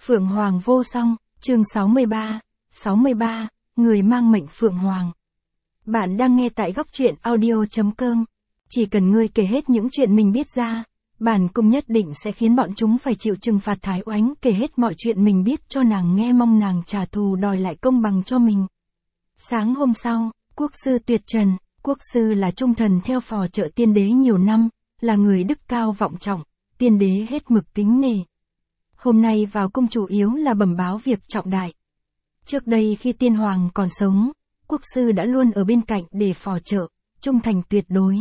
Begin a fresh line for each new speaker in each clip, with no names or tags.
Phượng Hoàng vô song, chương 63, người mang mệnh Phượng Hoàng. Bạn đang nghe tại góc truyện audio.com. Chỉ cần ngươi kể hết những chuyện mình biết ra, bản cung nhất định sẽ khiến bọn chúng phải chịu trừng phạt thái oánh, kể hết mọi chuyện mình biết cho nàng nghe, mong nàng trả thù đòi lại công bằng cho mình. Sáng hôm sau, quốc sư tuyệt trần, quốc sư là trung thần theo phò trợ tiên đế nhiều năm, là người đức cao vọng trọng, tiên đế hết mực kính nể. Hôm nay vào cung chủ yếu là bẩm báo việc trọng đại. Trước đây khi tiên hoàng còn sống, quốc sư đã luôn ở bên cạnh để phò trợ, trung thành tuyệt đối.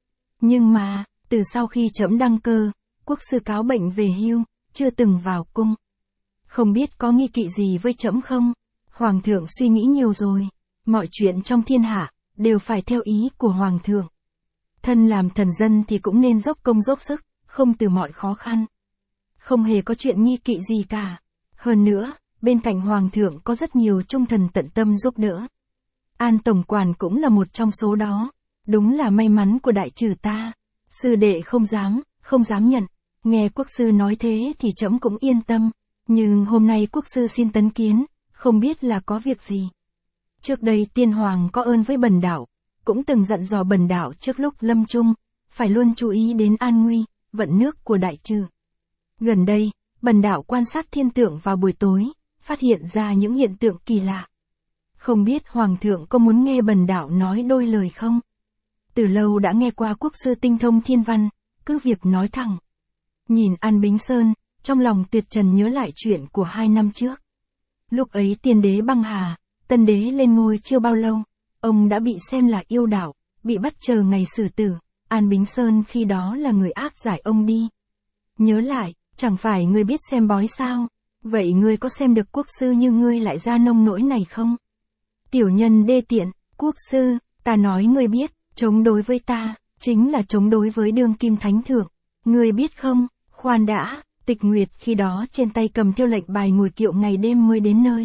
Nhưng mà, từ sau khi trẫm đăng cơ, quốc sư cáo bệnh về hưu, chưa từng vào cung. Không biết có nghi kỵ gì với trẫm không? Hoàng thượng suy nghĩ nhiều rồi, mọi chuyện trong thiên hạ đều phải theo ý của hoàng thượng. Thân làm thần dân thì cũng nên dốc công dốc sức, không từ mọi khó khăn. Không hề có chuyện nghi kỵ gì cả. Hơn nữa, bên cạnh hoàng thượng có rất nhiều trung thần tận tâm giúp đỡ. An tổng quản cũng là một trong số đó. Đúng là may mắn của đại trừ ta. Sư đệ không dám nhận. Nghe quốc sư nói thế thì trẫm cũng yên tâm. Nhưng hôm nay quốc sư xin tấn kiến, không biết là có việc gì. Trước đây tiên hoàng có ơn với bần đạo, cũng từng dặn dò bần đạo trước lúc lâm chung, phải luôn chú ý đến an nguy, vận nước của đại trừ. Gần đây, bần đạo quan sát thiên tượng vào buổi tối, phát hiện ra những hiện tượng kỳ lạ. Không biết hoàng thượng có muốn nghe bần đạo nói đôi lời không? Từ lâu đã nghe qua quốc sư tinh thông thiên văn, cứ việc nói thẳng. Nhìn An Bính Sơn, trong lòng tuyệt trần nhớ lại chuyện của 2 năm trước. Lúc ấy tiên đế băng hà, tân đế lên ngôi chưa bao lâu, ông đã bị xem là yêu đạo, bị bắt chờ ngày xử tử. An Bính Sơn khi đó là người áp giải ông đi. Nhớ lại, chẳng phải ngươi biết xem bói sao? Vậy ngươi có xem được quốc sư như ngươi lại ra nông nỗi này không? Tiểu nhân đê tiện, quốc sư, ta nói ngươi biết, chống đối với ta, chính là chống đối với đương kim thánh thượng. Ngươi biết không, khoan đã, Tịch Nguyệt khi đó trên tay cầm theo lệnh bài ngồi kiệu ngày đêm mới đến nơi.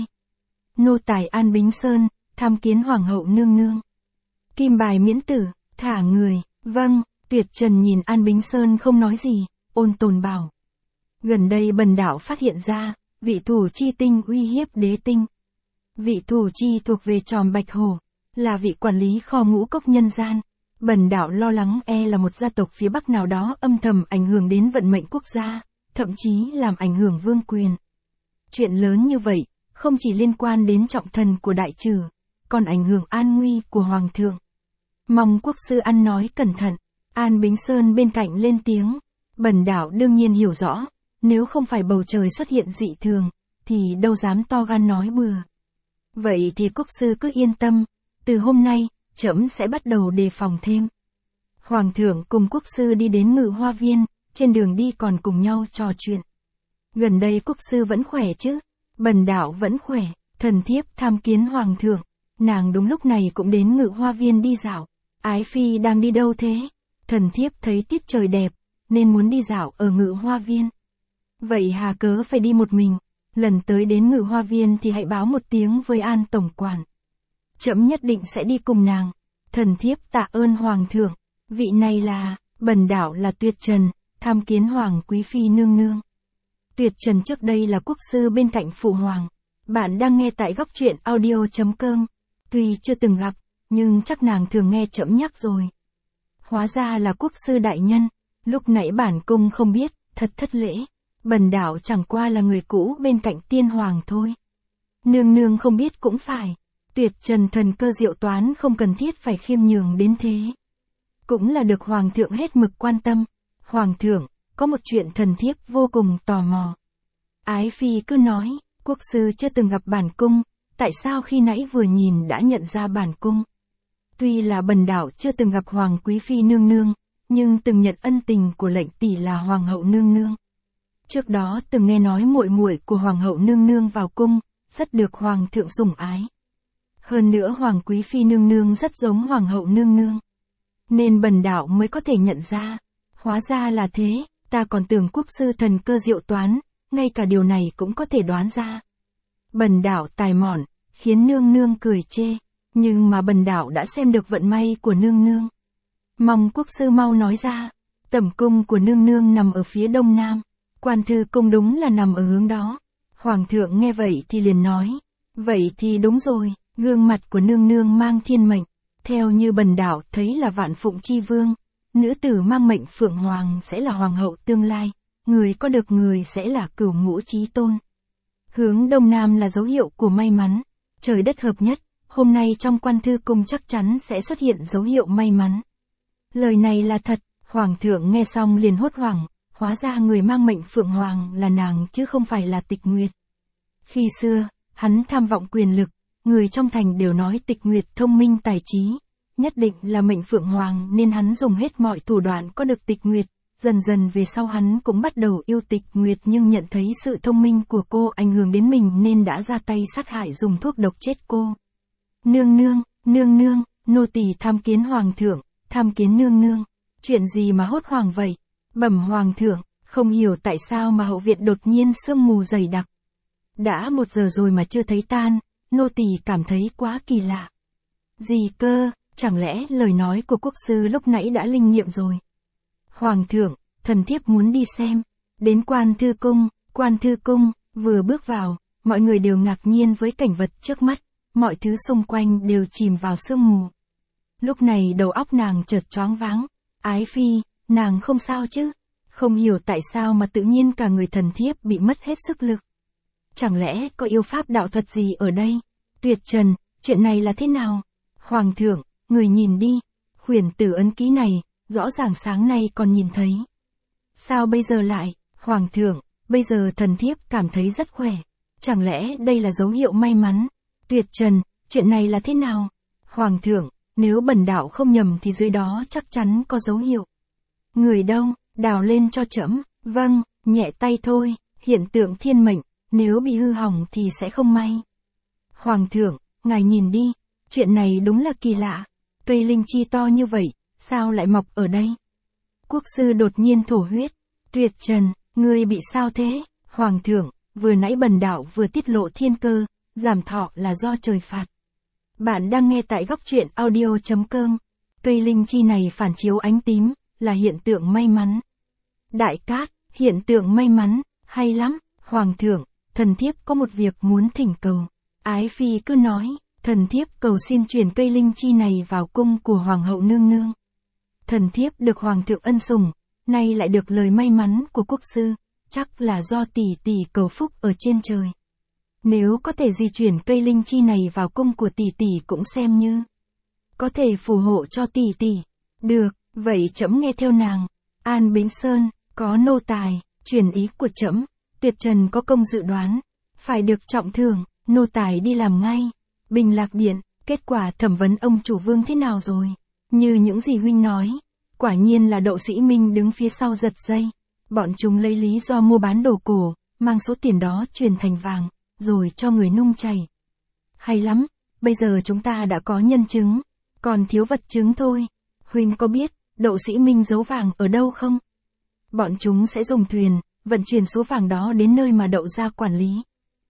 Nô tài An Bính Sơn, tham kiến hoàng hậu nương nương. Kim bài miễn tử, thả người, vâng. Tuyệt trần nhìn An Bính Sơn không nói gì, ôn tồn bảo. Gần đây bần đạo phát hiện ra, vị thủ chi tinh uy hiếp đế tinh. Vị thủ chi thuộc về tròm bạch hổ, là vị quản lý kho ngũ cốc nhân gian. Bần đạo lo lắng là một gia tộc phía Bắc nào đó âm thầm ảnh hưởng đến vận mệnh quốc gia, thậm chí làm ảnh hưởng vương quyền. Chuyện lớn như vậy, không chỉ liên quan đến trọng thần của đại trừ, còn ảnh hưởng an nguy của hoàng thượng. Mong quốc sư ăn nói cẩn thận. An Bính Sơn bên cạnh lên tiếng. Bần đạo đương nhiên hiểu rõ, nếu không phải bầu trời xuất hiện dị thường, thì đâu dám to gan nói bừa. Vậy thì quốc sư cứ yên tâm, từ hôm nay, trẫm sẽ bắt đầu đề phòng thêm. Hoàng thượng cùng quốc sư đi đến Ngự Hoa Viên, trên đường đi còn cùng nhau trò chuyện. Gần đây quốc sư vẫn khỏe chứ? Bần đạo vẫn khỏe, thần thiếp tham kiến hoàng thượng. Nàng đúng lúc này cũng đến Ngự Hoa Viên đi dạo. Ái phi đang đi đâu thế? Thần thiếp thấy tiết trời đẹp, nên muốn đi dạo ở Ngự Hoa Viên. Vậy hà cớ phải đi một mình, lần tới đến Ngự Hoa Viên thì hãy báo một tiếng với An tổng quản. Trẫm nhất định sẽ đi cùng nàng. Thần thiếp tạ ơn hoàng thượng, vị này là, bần đạo là Tuyệt Trần, tham kiến hoàng quý phi nương nương. Tuyệt Trần trước đây là quốc sư bên cạnh phụ hoàng. Bạn đang nghe tại góc truyện audio.com. Tuy chưa từng gặp, nhưng chắc nàng thường nghe trẫm nhắc rồi. Hóa ra là quốc sư đại nhân, lúc nãy bản cung không biết, thật thất lễ. Bần đạo chẳng qua là người cũ bên cạnh tiên hoàng thôi. Nương nương không biết cũng phải. Tuyệt Trần thần cơ diệu toán không cần thiết phải khiêm nhường đến thế. Cũng là được hoàng thượng hết mực quan tâm. Hoàng thượng, có một chuyện thần thiếp vô cùng tò mò. Ái phi cứ nói, quốc sư chưa từng gặp bản cung, tại sao khi nãy vừa nhìn đã nhận ra bản cung? Tuy là bần đạo chưa từng gặp hoàng quý phi nương nương, nhưng từng nhận ân tình của lệnh tỷ là hoàng hậu nương nương. Trước đó từng nghe nói muội muội của hoàng hậu nương nương vào cung, rất được hoàng thượng sủng ái. Hơn nữa hoàng quý phi nương nương rất giống hoàng hậu nương nương, nên bần đạo mới có thể nhận ra. Hóa ra là thế, ta còn tưởng quốc sư thần cơ diệu toán, ngay cả điều này cũng có thể đoán ra. Bần đạo tài mọn, khiến nương nương cười chê. Nhưng mà bần đạo đã xem được vận may của nương nương. Mong quốc sư mau nói ra. Tẩm cung của nương nương nằm ở phía đông nam. Quan thư cung đúng là nằm ở hướng đó. Hoàng thượng nghe vậy thì liền nói, vậy thì đúng rồi, gương mặt của nương nương mang thiên mệnh, theo như bần đạo thấy là Vạn Phụng Chi Vương, nữ tử mang mệnh Phượng Hoàng sẽ là hoàng hậu tương lai, người có được người sẽ là cửu ngũ chí tôn. Hướng đông nam là dấu hiệu của may mắn, trời đất hợp nhất, hôm nay trong Quan Thư Cung chắc chắn sẽ xuất hiện dấu hiệu may mắn. Lời này là thật, Hoàng thượng nghe xong liền hốt hoảng, hóa ra người mang mệnh Phượng Hoàng là nàng chứ không phải là Tịch Nguyệt. Khi xưa, hắn tham vọng quyền lực, người trong thành đều nói Tịch Nguyệt thông minh tài trí, nhất định là mệnh Phượng Hoàng nên hắn dùng hết mọi thủ đoạn có được Tịch Nguyệt. Dần dần về sau hắn cũng bắt đầu yêu Tịch Nguyệt nhưng nhận thấy sự thông minh của cô ảnh hưởng đến mình nên đã ra tay sát hại dùng thuốc độc chết cô. Nương nương, nô tỳ tham kiến Hoàng thượng, tham kiến nương nương. Chuyện gì mà hốt hoảng vậy? Bẩm Hoàng thượng, không hiểu tại sao mà hậu viện đột nhiên sương mù dày đặc. Đã 1 giờ rồi mà chưa thấy tan, nô tỳ cảm thấy quá kỳ lạ. Gì cơ, chẳng lẽ lời nói của quốc sư lúc nãy đã linh nghiệm rồi? Hoàng thượng, thần thiếp muốn đi xem. Đến Quan Thư Cung, vừa bước vào, mọi người đều ngạc nhiên với cảnh vật trước mắt, mọi thứ xung quanh đều chìm vào sương mù. Lúc này đầu óc nàng chợt choáng váng, Ái Phi, nàng không sao chứ? Không hiểu tại sao mà tự nhiên cả người thần thiếp bị mất hết sức lực. Chẳng lẽ có yêu pháp đạo thuật gì ở đây? Tuyệt Trần, chuyện này là thế nào? Hoàng thượng, người nhìn đi, khuyển tử ấn ký này, rõ ràng sáng nay còn nhìn thấy. Sao bây giờ lại? Hoàng thượng, bây giờ thần thiếp cảm thấy rất khỏe. Chẳng lẽ đây là dấu hiệu may mắn? Tuyệt Trần, chuyện này là thế nào? Hoàng thượng, nếu bần đạo không nhầm thì dưới đó chắc chắn có dấu hiệu. Người đâu, đào lên cho trẫm. Vâng, nhẹ tay thôi, hiện tượng thiên mệnh, nếu bị hư hỏng thì sẽ không may. Hoàng thượng, ngài nhìn đi, chuyện này đúng là kỳ lạ. Cây linh chi to như vậy, sao lại mọc ở đây? Quốc sư đột nhiên thổ huyết. Tuyệt Trần, ngươi bị sao thế? Hoàng thượng, vừa nãy bần đạo vừa tiết lộ thiên cơ, giảm thọ là do trời phạt. Bạn đang nghe tại góc truyện audio.com. Cây linh chi này phản chiếu ánh tím, là hiện tượng may mắn. Đại Cát, hiện tượng may mắn, hay lắm. Hoàng thượng, thần thiếp có một việc muốn thỉnh cầu. Ái Phi cứ nói, thần thiếp cầu xin chuyển cây linh chi này vào cung của Hoàng hậu nương nương. Thần thiếp được Hoàng thượng ân sủng, nay lại được lời may mắn của quốc sư, chắc là do tỷ tỷ cầu phúc ở trên trời. Nếu có thể di chuyển cây linh chi này vào cung của tỷ tỷ cũng xem như có thể phù hộ cho tỷ tỷ. Được, vậy trẫm nghe theo nàng. An Bính Sơn, có nô tài, truyền ý của trẫm, Tuyệt Trần có công dự đoán, phải được trọng thưởng, nô tài đi làm ngay. Bình Lạc Điện, kết quả thẩm vấn ông chủ vương thế nào rồi? Như những gì huynh nói, quả nhiên là Đậu Sĩ Minh đứng phía sau giật dây. Bọn chúng lấy lý do mua bán đồ cổ, mang số tiền đó chuyển thành vàng, rồi cho người nung chảy. Hay lắm, bây giờ chúng ta đã có nhân chứng, còn thiếu vật chứng thôi. Huynh có biết, Đậu Sĩ Minh giấu vàng ở đâu không? Bọn chúng sẽ dùng thuyền, vận chuyển số vàng đó đến nơi mà Đậu gia quản lý.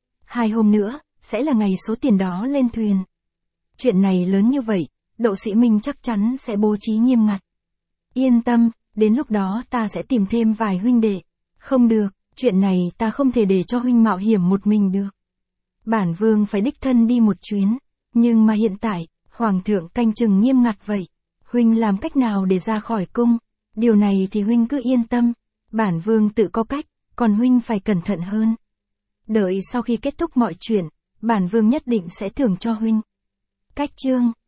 2 hôm nữa, sẽ là ngày số tiền đó lên thuyền. Chuyện này lớn như vậy, Đậu Sĩ Minh chắc chắn sẽ bố trí nghiêm ngặt. Yên tâm, đến lúc đó ta sẽ tìm thêm vài huynh đệ. Không được, chuyện này ta không thể để cho huynh mạo hiểm một mình được. Bản vương phải đích thân đi một chuyến, nhưng mà hiện tại, Hoàng thượng canh chừng nghiêm ngặt vậy. Huynh làm cách nào để ra khỏi cung? Điều này thì huynh cứ yên tâm, bản vương tự có cách, còn huynh phải cẩn thận hơn. Đợi sau khi kết thúc mọi chuyện, bản vương nhất định sẽ thưởng cho huynh. Cách chương